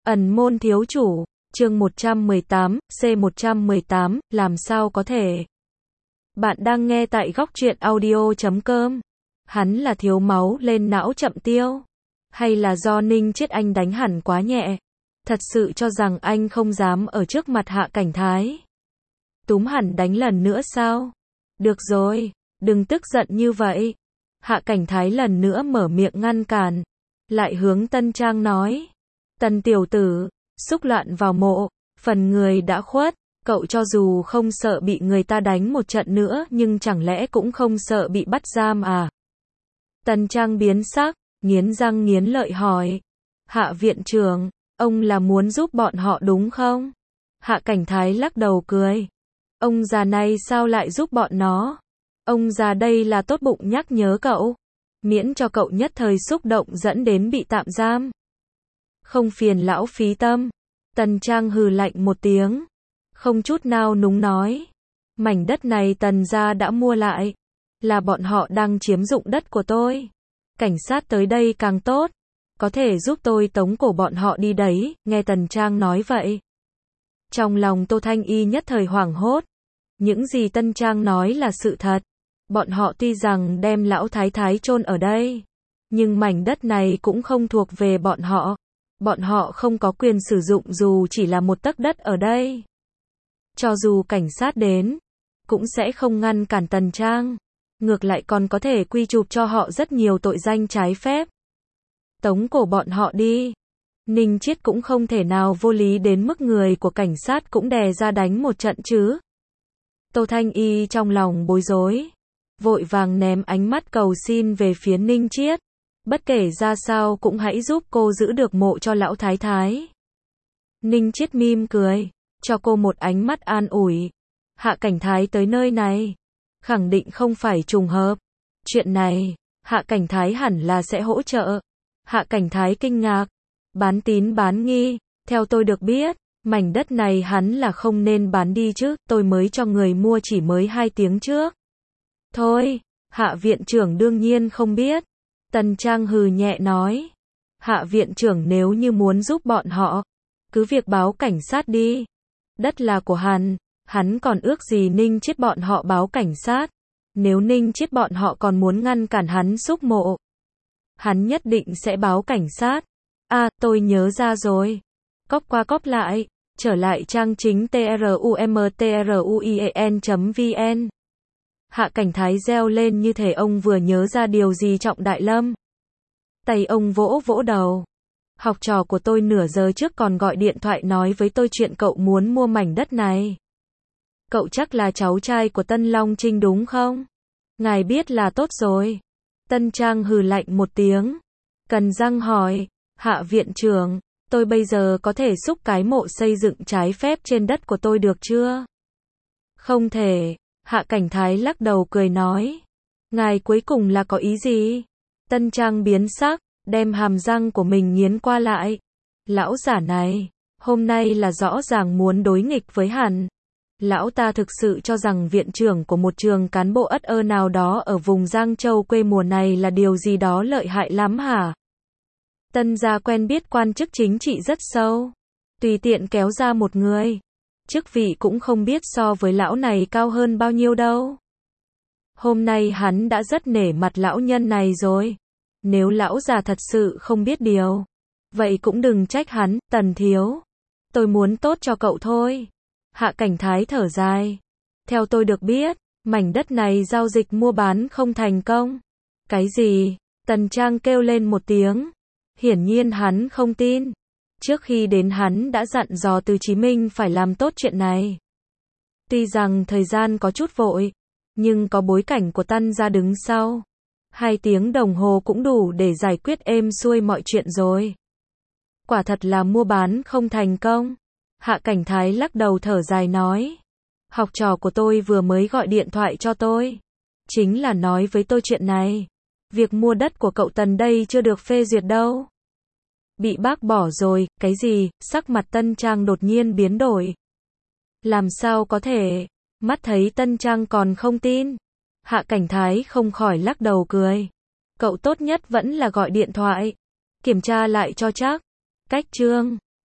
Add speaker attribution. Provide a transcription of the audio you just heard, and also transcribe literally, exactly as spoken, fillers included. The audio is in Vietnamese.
Speaker 1: Ẩn môn thiếu chủ, chương một trăm mười tám, C một trăm mười tám, làm sao có thể? Bạn đang nghe tại góc truyện audio chấm com. Hắn là thiếu máu lên não chậm tiêu? Hay là do Ninh Chiết anh đánh hẳn quá nhẹ? Thật sự cho rằng anh không dám ở trước mặt Hạ Cảnh Thái? Túm hẳn đánh lần nữa sao? Được rồi, đừng tức giận như vậy. Hạ Cảnh Thái lần nữa mở miệng ngăn cản. Lại hướng Tân Trang nói. Tân tiểu tử, xúc loạn vào mộ, phần người đã khuất, cậu cho dù không sợ bị người ta đánh một trận nữa nhưng chẳng lẽ cũng không sợ bị bắt giam à? Tân Trang biến sắc, nghiến răng nghiến lợi hỏi. Hạ viện trưởng, ông là muốn giúp bọn họ đúng không? Hạ Cảnh Thái lắc đầu cười. Ông già này sao lại giúp bọn nó? Ông già đây là tốt bụng nhắc nhớ cậu, miễn cho cậu nhất thời xúc động dẫn đến bị tạm giam. Không phiền lão phí tâm. Tần Trang hừ lạnh một tiếng, không chút nào núng nói. Mảnh đất này Tần gia đã mua lại, là bọn họ đang chiếm dụng đất của tôi. Cảnh sát tới đây càng tốt, có thể giúp tôi tống cổ bọn họ đi đấy. Nghe Tần Trang nói vậy, trong lòng Tô Thanh Y nhất thời hoảng hốt. Những gì Tân Trang nói là sự thật. Bọn họ tuy rằng đem lão thái thái chôn ở đây, nhưng mảnh đất này cũng không thuộc về bọn họ. Bọn họ không có quyền sử dụng dù chỉ là một tấc đất ở đây. Cho dù cảnh sát đến, cũng sẽ không ngăn cản Tần Trang. Ngược lại còn có thể quy chụp cho họ rất nhiều tội danh trái phép. Tống cổ bọn họ đi. Ninh Chiết cũng không thể nào vô lý đến mức người của cảnh sát cũng đè ra đánh một trận chứ. Tô Thanh Y trong lòng bối rối, vội vàng ném ánh mắt cầu xin về phía Ninh Chiết. Bất kể ra sao cũng hãy giúp cô giữ được mộ cho lão thái thái. Ninh Chiết mỉm cười, cho cô một ánh mắt an ủi. Hạ Cảnh Thái tới nơi này, khẳng định không phải trùng hợp. Chuyện này, Hạ Cảnh Thái hẳn là sẽ hỗ trợ. Hạ Cảnh Thái kinh ngạc, bán tín bán nghi. Theo tôi được biết, mảnh đất này hắn là không nên bán đi chứ, tôi mới cho người mua chỉ mới hai tiếng trước. Thôi, Hạ viện trưởng đương nhiên không biết. Tần Trang hừ nhẹ nói. Hạ viện trưởng nếu như muốn giúp bọn họ, cứ việc báo cảnh sát đi. Đất là của hắn, hắn còn ước gì Ninh Chiết bọn họ báo cảnh sát. Nếu Ninh Chiết bọn họ còn muốn ngăn cản hắn xúc mộ, hắn nhất định sẽ báo cảnh sát. À, tôi nhớ ra rồi. Cóp qua cóp lại, trở lại trang chính trumtruien chấm vn. Hạ Cảnh Thái reo lên như thể ông vừa nhớ ra điều gì trọng đại lâm. Tay ông vỗ vỗ đầu. Học trò của tôi nửa giờ trước còn gọi điện thoại nói với tôi chuyện cậu muốn mua mảnh đất này. Cậu chắc là cháu trai của Tân Long Trinh đúng không? Ngài biết là tốt rồi. Tân Trang hừ lạnh một tiếng, cần răng hỏi. Hạ viện trưởng, tôi bây giờ có thể xúc cái mộ xây dựng trái phép trên đất của tôi được chưa? Không thể. Hạ Cảnh Thái lắc đầu cười nói. Ngài cuối cùng là có ý gì? Tân Trang biến sắc, đem hàm răng của mình nghiến qua lại. Lão giả này, hôm nay là rõ ràng muốn đối nghịch với hắn. Lão ta thực sự cho rằng viện trưởng của một trường cán bộ ất ơ nào đó ở vùng Giang Châu quê mùa này là điều gì đó lợi hại lắm hả? Tân gia quen biết quan chức chính trị rất sâu, tùy tiện kéo ra một người, chức vị cũng không biết so với lão này cao hơn bao nhiêu đâu. Hôm nay hắn đã rất nể mặt lão nhân này rồi. Nếu lão già thật sự không biết điều, vậy cũng đừng trách hắn. Tần thiếu, tôi muốn tốt cho cậu thôi. Hạ Cảnh Thái thở dài. Theo tôi được biết, mảnh đất này giao dịch mua bán không thành công. Cái gì? Tần Trang kêu lên một tiếng. Hiển nhiên hắn không tin. Trước khi đến hắn đã dặn dò Từ Chí Minh phải làm tốt chuyện này. Tuy rằng thời gian có chút vội, nhưng có bối cảnh của Tân gia đứng sau. Hai tiếng đồng hồ cũng đủ để giải quyết êm xuôi mọi chuyện rồi. Quả thật là mua bán không thành công. Hạ Cảnh Thái lắc đầu thở dài nói. Học trò của tôi vừa mới gọi điện thoại cho tôi, chính là nói với tôi chuyện này. Việc mua đất của cậu Tần đây chưa được phê duyệt đâu. Bị bác bỏ rồi. Cái gì? Sắc mặt Tân Trang đột nhiên biến đổi. Làm sao có thể? Mắt thấy Tân Trang còn không tin. Hạ Cảnh Thái không khỏi lắc đầu cười. Cậu tốt nhất vẫn là gọi điện thoại, kiểm tra lại cho chắc. Cách chương